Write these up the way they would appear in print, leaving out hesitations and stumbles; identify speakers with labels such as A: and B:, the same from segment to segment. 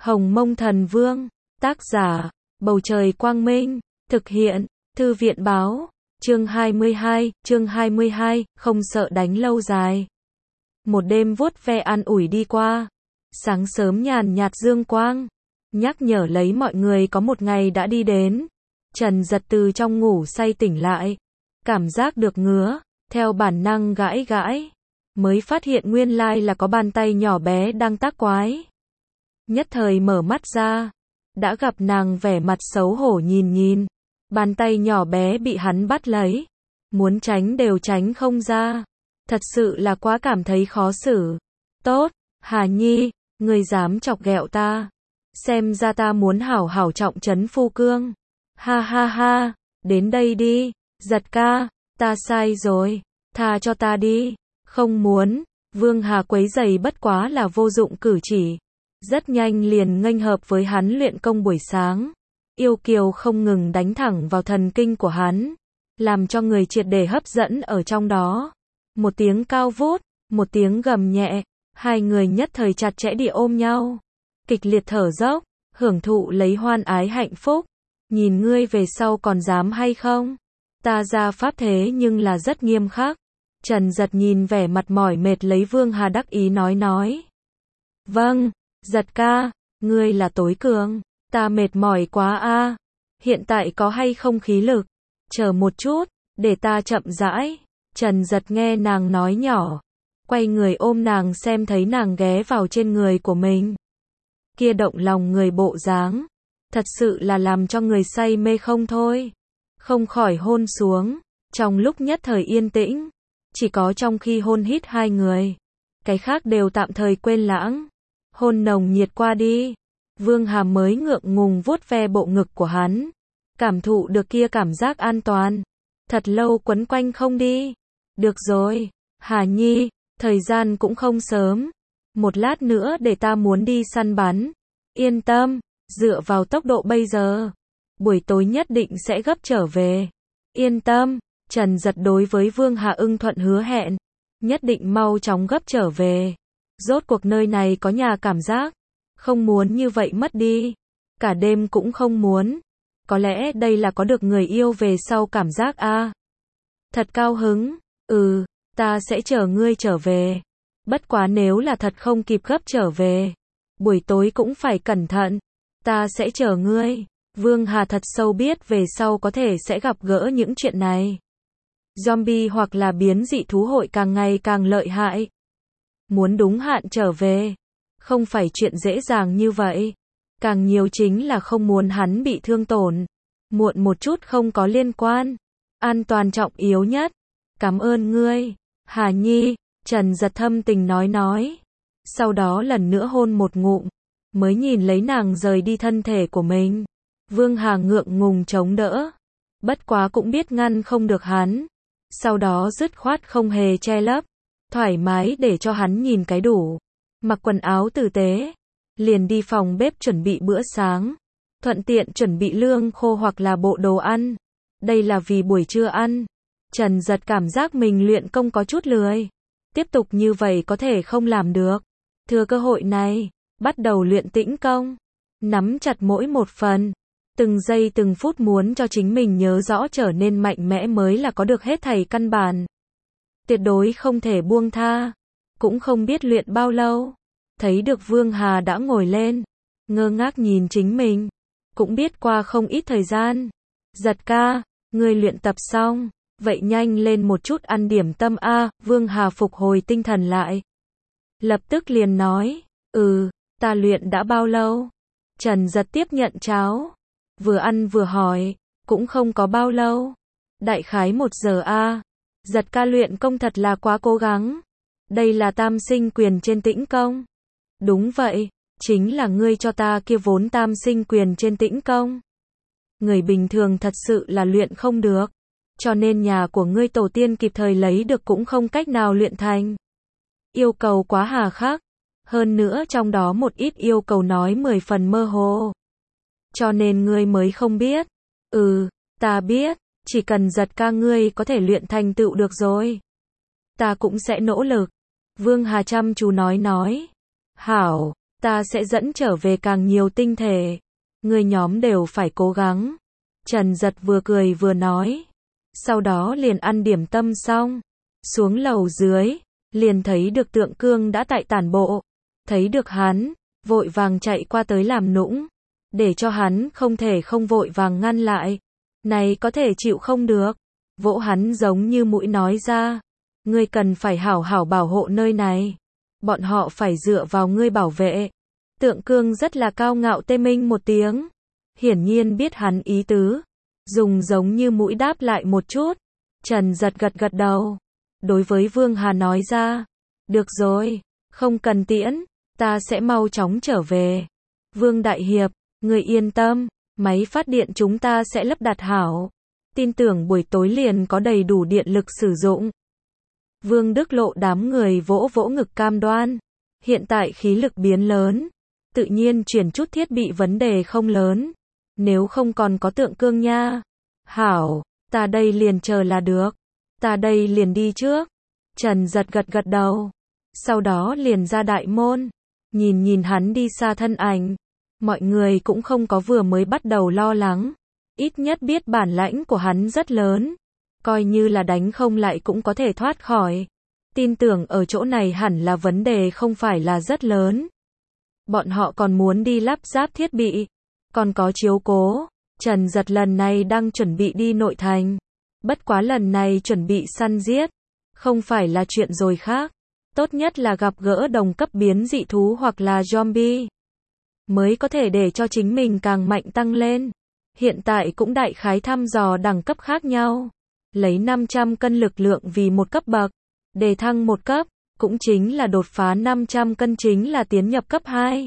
A: Hồng Mông Thần Vương, tác giả, Bầu Trời Quang Minh, thực hiện, Thư viện Báo, chương 22, không sợ đánh lâu dài. Một đêm vuốt ve an ủi đi qua, sáng sớm nhàn nhạt dương quang, nhắc nhở lấy mọi người có một ngày đã đi đến. Trần Giật từ trong ngủ say tỉnh lại, cảm giác được ngứa, theo bản năng gãi gãi, mới phát hiện nguyên lai là có bàn tay nhỏ bé đang tác quái. Nhất thời mở mắt ra, đã gặp nàng vẻ mặt xấu hổ nhìn, bàn tay nhỏ bé bị hắn bắt lấy, muốn tránh đều tránh không ra, thật sự là quá cảm thấy khó xử. Tốt, Hà Nhi, ngươi dám chọc ghẹo ta, xem ra ta muốn hảo hảo trọng trấn phu cương. Ha ha ha, đến đây đi, Giật ca, ta sai rồi, tha cho ta đi. Không muốn, Vương Hà quấy giày bất quá là vô dụng cử chỉ, rất nhanh liền nghênh hợp với hắn luyện công buổi sáng. Yêu kiều không ngừng đánh thẳng vào thần kinh của hắn, làm cho người triệt để hấp dẫn ở trong đó. Một tiếng cao vút, một tiếng gầm nhẹ, hai người nhất thời chặt chẽ đi ôm nhau, kịch liệt thở dốc, hưởng thụ lấy hoan ái hạnh phúc. Nhìn ngươi về sau còn dám hay không? Ta ra pháp thế nhưng là rất nghiêm khắc. Trần Giật nhìn vẻ mặt mỏi mệt lấy Vương Hà đắc ý nói. Vâng, Giật ca, ngươi là tối cường, ta mệt mỏi quá a. Hiện tại có hay không khí lực? Chờ một chút, để ta chậm rãi. Trần Giật nghe nàng nói nhỏ, quay người ôm nàng xem thấy nàng ghé vào trên người của mình. Kia động lòng người bộ dáng, thật sự là làm cho người say mê không thôi. Không khỏi hôn xuống, trong lúc nhất thời yên tĩnh, chỉ có trong khi hôn hít hai người, cái khác đều tạm thời quên lãng. Hôn nồng nhiệt qua đi, Vương Hà mới ngượng ngùng vuốt ve bộ ngực của hắn, cảm thụ được kia cảm giác an toàn. Thật lâu quấn quanh không đi. Được rồi, Hà Nhi, thời gian cũng không sớm, một lát nữa để ta muốn đi săn bắn. Yên tâm, dựa vào tốc độ bây giờ, buổi tối nhất định sẽ gấp trở về. Yên tâm, Trần Giật đối với Vương Hà ưng thuận hứa hẹn, nhất định mau chóng gấp trở về. Rốt cuộc nơi này có nhà cảm giác, không muốn như vậy mất đi, cả đêm cũng không muốn. Có lẽ đây là có được người yêu về sau cảm giác a. Thật cao hứng, ta sẽ chờ ngươi trở về. Bất quá nếu là thật không kịp gấp trở về, buổi tối cũng phải cẩn thận. Ta sẽ chờ ngươi. Vương Hà thật sâu biết về sau có thể sẽ gặp gỡ những chuyện này. Zombie hoặc là biến dị thú hội càng ngày càng lợi hại. Muốn đúng hạn trở về, không phải chuyện dễ dàng như vậy. Càng nhiều chính là không muốn hắn bị thương tổn. Muộn một chút không có liên quan. An toàn trọng yếu nhất. Cảm ơn ngươi, Hà Nhi, Trần Giật thâm tình nói. Sau đó lần nữa hôn một ngụm, mới nhìn lấy nàng rời đi thân thể của mình. Vương Hà ngượng ngùng chống đỡ, bất quá cũng biết ngăn không được hắn. Sau đó dứt khoát không hề che lấp, thoải mái để cho hắn nhìn cái đủ. Mặc quần áo tử tế, liền đi phòng bếp chuẩn bị bữa sáng, thuận tiện chuẩn bị lương khô hoặc là bộ đồ ăn. Đây là vì buổi trưa ăn. Trần Giật cảm giác mình luyện công có chút lười, tiếp tục như vậy có thể không làm được. Thừa cơ hội này, bắt đầu luyện tĩnh công, nắm chặt mỗi một phần, từng giây từng phút muốn cho chính mình nhớ rõ trở nên mạnh mẽ mới là có được hết thảy căn bản. Tuyệt đối không thể buông tha. Cũng không biết luyện bao lâu, thấy được Vương Hà đã ngồi lên, ngơ ngác nhìn chính mình, cũng biết qua không ít thời gian. Giật ca, ngươi luyện tập xong, vậy nhanh lên một chút ăn điểm tâm a. Vương Hà phục hồi tinh thần lại, lập tức liền nói, ta luyện đã bao lâu? Trần Giật tiếp nhận cháo, vừa ăn vừa hỏi, cũng không có bao lâu, đại khái 1 giờ a. Giật ca luyện công thật là quá cố gắng. Đây là tam sinh quyền trên tĩnh công. Đúng vậy, chính là ngươi cho ta kia vốn tam sinh quyền trên tĩnh công. Người bình thường thật sự là luyện không được, cho nên nhà của ngươi tổ tiên kịp thời lấy được cũng không cách nào luyện thành. Yêu cầu quá hà khắc, hơn nữa trong đó một ít yêu cầu nói 10 phần mơ hồ. Cho nên ngươi mới không biết. Ta biết, chỉ cần Giật ca ngươi có thể luyện thành tựu được rồi. Ta cũng sẽ nỗ lực. Vương Hà chăm chú nói. Hảo, ta sẽ dẫn trở về càng nhiều tinh thể. Người nhóm đều phải cố gắng. Trần Giật vừa cười vừa nói. Sau đó liền ăn điểm tâm xong. Xuống lầu dưới, liền thấy được Tượng Cương đã tại tản bộ. Thấy được hắn, vội vàng chạy qua tới làm nũng. Để cho hắn không thể không vội vàng ngăn lại. Này có thể chịu không được. Vỗ hắn giống như mũi nói ra. Ngươi cần phải hảo hảo bảo hộ nơi này. Bọn họ phải dựa vào ngươi bảo vệ. Tượng Cương rất là cao ngạo tê minh một tiếng. Hiển nhiên biết hắn ý tứ. Dùng giống như mũi đáp lại một chút. Trần Giật gật gật đầu. Đối với Vương Hà nói ra. Được rồi, không cần tiễn. Ta sẽ mau chóng trở về. Vương Đại Hiệp, người yên tâm. Máy phát điện chúng ta sẽ lắp đặt hảo. Tin tưởng buổi tối liền có đầy đủ điện lực sử dụng. Vương Đức Lộ đám người vỗ vỗ ngực cam đoan. Hiện tại khí lực biến lớn. Tự nhiên chuyển chút thiết bị vấn đề không lớn. Nếu không còn có Tượng Cương nha. Hảo, ta đây liền chờ là được. Ta đây liền đi trước. Trần Giật gật gật đầu. Sau đó liền ra đại môn. Nhìn hắn đi xa thân ảnh. Mọi người cũng không có vừa mới bắt đầu lo lắng. Ít nhất biết bản lãnh của hắn rất lớn. Coi như là đánh không lại cũng có thể thoát khỏi. Tin tưởng ở chỗ này hẳn là vấn đề không phải là rất lớn. Bọn họ còn muốn đi lắp ráp thiết bị. Còn có chiếu cố. Trần Giật lần này đang chuẩn bị đi nội thành. Bất quá lần này chuẩn bị săn giết. Không phải là chuyện rồi khác. Tốt nhất là gặp gỡ đồng cấp biến dị thú hoặc là zombie. Mới có thể để cho chính mình càng mạnh tăng lên. Hiện tại cũng đại khái thăm dò đẳng cấp khác nhau. Lấy 500 cân lực lượng vì một cấp bậc. Đề thăng một cấp. Cũng chính là đột phá 500 cân chính là tiến nhập cấp 2.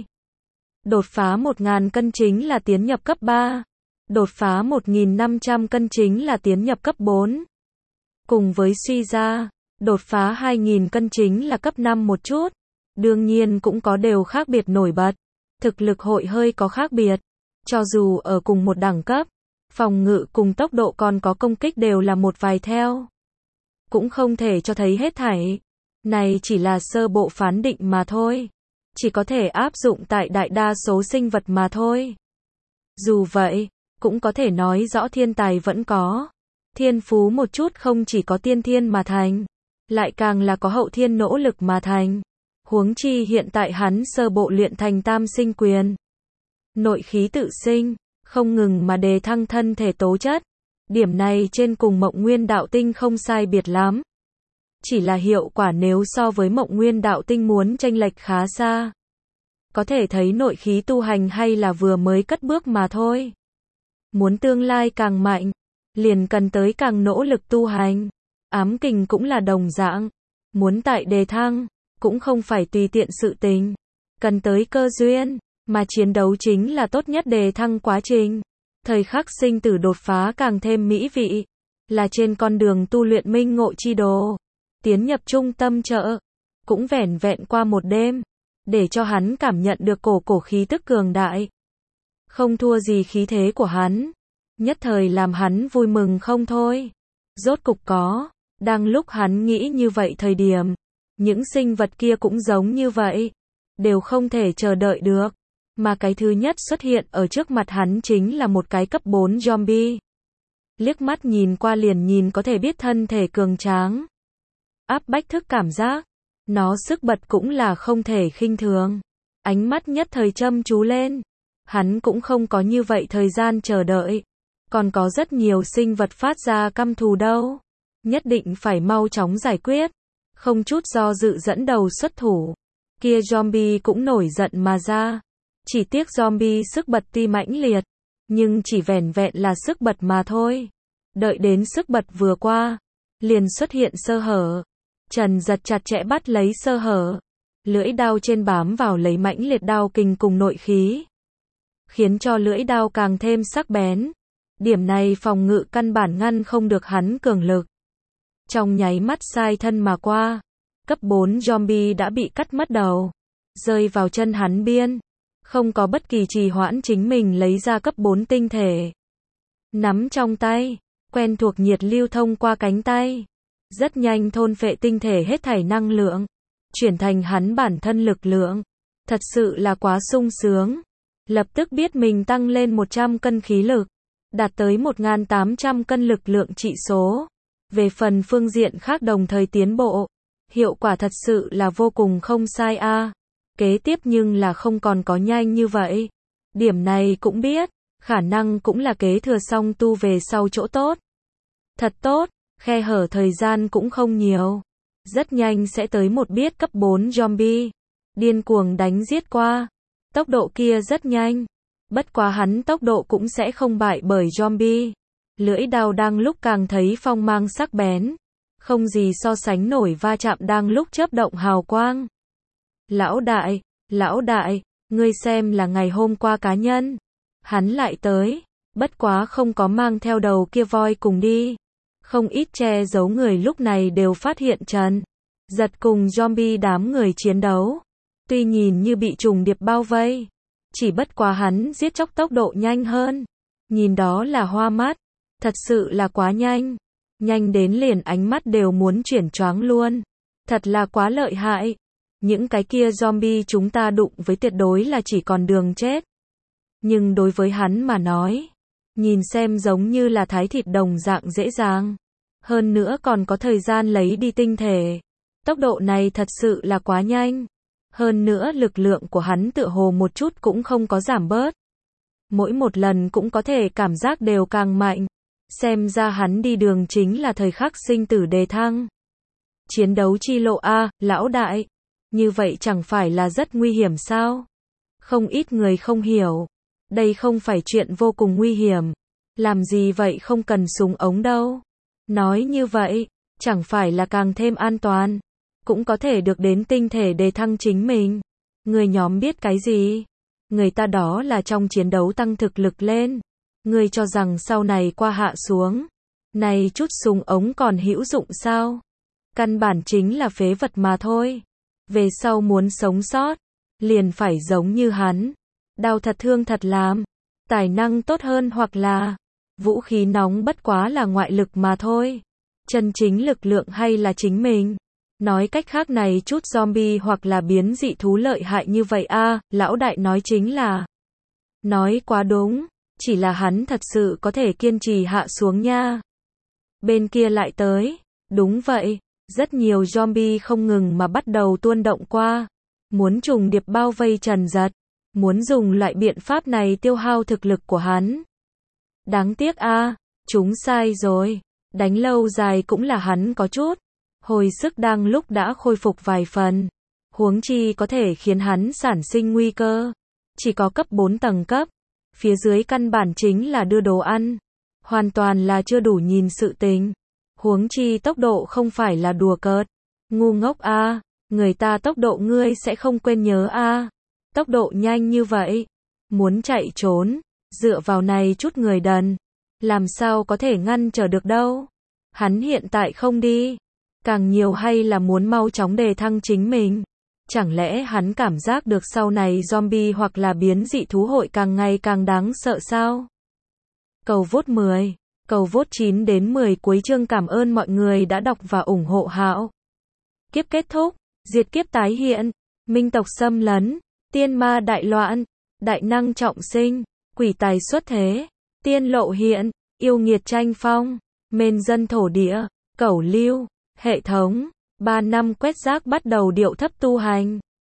A: Đột phá 1000 cân chính là tiến nhập cấp 3. Đột phá 1500 cân chính là tiến nhập cấp 4. Cùng với suy ra, đột phá 2000 cân chính là cấp 5 một chút. Đương nhiên cũng có đều khác biệt nổi bật. Thực lực hội hơi có khác biệt. Cho dù ở cùng một đẳng cấp, phòng ngự cùng tốc độ còn có công kích đều là một vài theo. Cũng không thể cho thấy hết thảy. Này chỉ là sơ bộ phán định mà thôi. Chỉ có thể áp dụng tại đại đa số sinh vật mà thôi. Dù vậy, cũng có thể nói rõ thiên tài vẫn có. Thiên phú một chút không chỉ có tiên thiên mà thành. Lại càng là có hậu thiên nỗ lực mà thành. Huống chi hiện tại hắn sơ bộ luyện thành tam sinh quyền. Nội khí tự sinh, không ngừng mà đề thăng thân thể tố chất. Điểm này trên cùng Mộng Nguyên Đạo Tinh không sai biệt lắm. Chỉ là hiệu quả nếu so với Mộng Nguyên Đạo Tinh muốn chênh lệch khá xa. Có thể thấy nội khí tu hành hay là vừa mới cất bước mà thôi. Muốn tương lai càng mạnh, liền cần tới càng nỗ lực tu hành. Ám kình cũng là đồng dạng. Muốn tại đề thăng, cũng không phải tùy tiện sự tình. Cần tới cơ duyên, mà chiến đấu chính là tốt nhất đề thăng quá trình. Thời khắc sinh tử đột phá càng thêm mỹ vị. Là trên con đường tu luyện minh ngộ chi đồ. Tiến nhập trung tâm chợ. Cũng vẻn vẹn qua một đêm. Để cho hắn cảm nhận được cổ khí tức cường đại. Không thua gì khí thế của hắn. Nhất thời làm hắn vui mừng không thôi. Rốt cục có. Đang lúc hắn nghĩ như vậy thời điểm. Những sinh vật kia cũng giống như vậy. Đều không thể chờ đợi được. Mà cái thứ nhất xuất hiện ở trước mặt hắn chính là một cái cấp 4 zombie. Liếc mắt nhìn qua liền nhìn có thể biết thân thể cường tráng. Áp bách thức cảm giác. Nó sức bật cũng là không thể khinh thường. Ánh mắt nhất thời chăm chú lên. Hắn cũng không có như vậy thời gian chờ đợi. Còn có rất nhiều sinh vật phát ra căm thù đâu. Nhất định phải mau chóng giải quyết. Không chút do dự dẫn đầu xuất thủ. Kia zombie cũng nổi giận mà ra. Chỉ tiếc zombie sức bật tuy mãnh liệt. Nhưng chỉ vẻn vẹn là sức bật mà thôi. Đợi đến sức bật vừa qua. Liền xuất hiện sơ hở. Trần Giật chặt chẽ bắt lấy sơ hở. Lưỡi đao trên bám vào lấy mãnh liệt đao kình cùng nội khí. Khiến cho lưỡi đao càng thêm sắc bén. Điểm này phòng ngự căn bản ngăn không được hắn cường lực. Trong nháy mắt sai thân mà qua. Cấp 4 zombie đã bị cắt mất đầu. Rơi vào chân hắn biên. Không có bất kỳ trì hoãn chính mình lấy ra cấp 4 tinh thể. Nắm trong tay. Quen thuộc nhiệt lưu thông qua cánh tay. Rất nhanh thôn phệ tinh thể hết thảy năng lượng. Chuyển thành hắn bản thân lực lượng. Thật sự là quá sung sướng. Lập tức biết mình tăng lên 100 cân khí lực, đạt tới 1.800 cân lực lượng trị số. Về phần phương diện khác đồng thời tiến bộ, hiệu quả thật sự là vô cùng không sai a. Kế tiếp nhưng là không còn có nhanh như vậy. Điểm này cũng biết, khả năng cũng là kế thừa xong tu về sau chỗ tốt. Thật tốt, khe hở thời gian cũng không nhiều. Rất nhanh sẽ tới một biết cấp 4 zombie. Điên cuồng đánh giết qua. Tốc độ kia rất nhanh. Bất quá hắn tốc độ cũng sẽ không bại bởi zombie. Lưỡi đao đang lúc càng thấy phong mang sắc bén. Không gì so sánh nổi va chạm đang lúc chớp động hào quang. Lão đại, ngươi xem là ngày hôm qua cá nhân. Hắn lại tới, bất quá không có mang theo đầu kia voi cùng đi. Không ít che giấu người lúc này đều phát hiện Trần Giật cùng zombie đám người chiến đấu. Tuy nhìn như bị trùng điệp bao vây, chỉ bất quá hắn giết chóc tốc độ nhanh hơn. Nhìn đó là hoa mắt, thật sự là quá nhanh. Nhanh đến liền ánh mắt đều muốn chuyển choáng luôn. Thật là quá lợi hại. Những cái kia zombie chúng ta đụng với tuyệt đối là chỉ còn đường chết. Nhưng đối với hắn mà nói, nhìn xem giống như là thái thịt đồng dạng dễ dàng. Hơn nữa còn có thời gian lấy đi tinh thể. Tốc độ này thật sự là quá nhanh. Hơn nữa lực lượng của hắn tựa hồ một chút cũng không có giảm bớt. Mỗi một lần cũng có thể cảm giác đều càng mạnh. Xem ra hắn đi đường chính là thời khắc sinh tử đề thăng. Chiến đấu chi lộ a, lão đại. Như vậy chẳng phải là rất nguy hiểm sao? Không ít người không hiểu. Đây không phải chuyện vô cùng nguy hiểm. Làm gì vậy không cần súng ống đâu. Nói như vậy, chẳng phải là càng thêm an toàn. Cũng có thể được đến tinh thể đề thăng chính mình. Người nhóm biết cái gì? Người ta đó là trong chiến đấu tăng thực lực lên. Người cho rằng sau này qua hạ xuống. Này chút súng ống còn hữu dụng sao? Căn bản chính là phế vật mà thôi. Về sau muốn sống sót, liền phải giống như hắn. Đau thật thương thật làm. Tài năng tốt hơn hoặc là vũ khí nóng bất quá là ngoại lực mà thôi. Chân chính lực lượng hay là chính mình. Nói cách khác này chút zombie hoặc là biến dị thú lợi hại như vậy a, lão đại nói chính là. Nói quá đúng, chỉ là hắn thật sự có thể kiên trì hạ xuống nha. Bên kia lại tới, đúng vậy, rất nhiều zombie không ngừng mà bắt đầu tuôn động qua. Muốn trùng điệp bao vây Trần Giật, muốn dùng loại biện pháp này tiêu hao thực lực của hắn. Đáng tiếc a, chúng sai rồi, đánh lâu dài cũng là hắn có chút. Hồi sức đang lúc đã khôi phục vài phần. Huống chi có thể khiến hắn sản sinh nguy cơ. Chỉ có cấp 4 tầng cấp. Phía dưới căn bản chính là đưa đồ ăn. Hoàn toàn là chưa đủ nhìn sự tình. Huống chi tốc độ không phải là đùa cợt. Ngu ngốc a, người ta tốc độ ngươi sẽ không quên nhớ a. Tốc độ nhanh như vậy. Muốn chạy trốn. Dựa vào này chút người đần. Làm sao có thể ngăn trở được đâu. Hắn hiện tại không đi. Càng nhiều hay là muốn mau chóng đề thăng chính mình. Chẳng lẽ hắn cảm giác được sau này zombie hoặc là biến dị thú hội càng ngày càng đáng sợ sao? Cầu vote 10, cầu vote 9 đến 10 cuối chương. Cảm ơn mọi người đã đọc và ủng hộ Hạo. Kiếp kết thúc, diệt kiếp tái hiện, minh tộc xâm lấn, tiên ma đại loạn, đại năng trọng sinh, quỷ tài xuất thế, tiên lộ hiện, yêu nghiệt tranh phong, mền dân thổ địa, cẩu lưu. Hệ thống, 3 năm quét rác bắt đầu điệu thấp tu hành.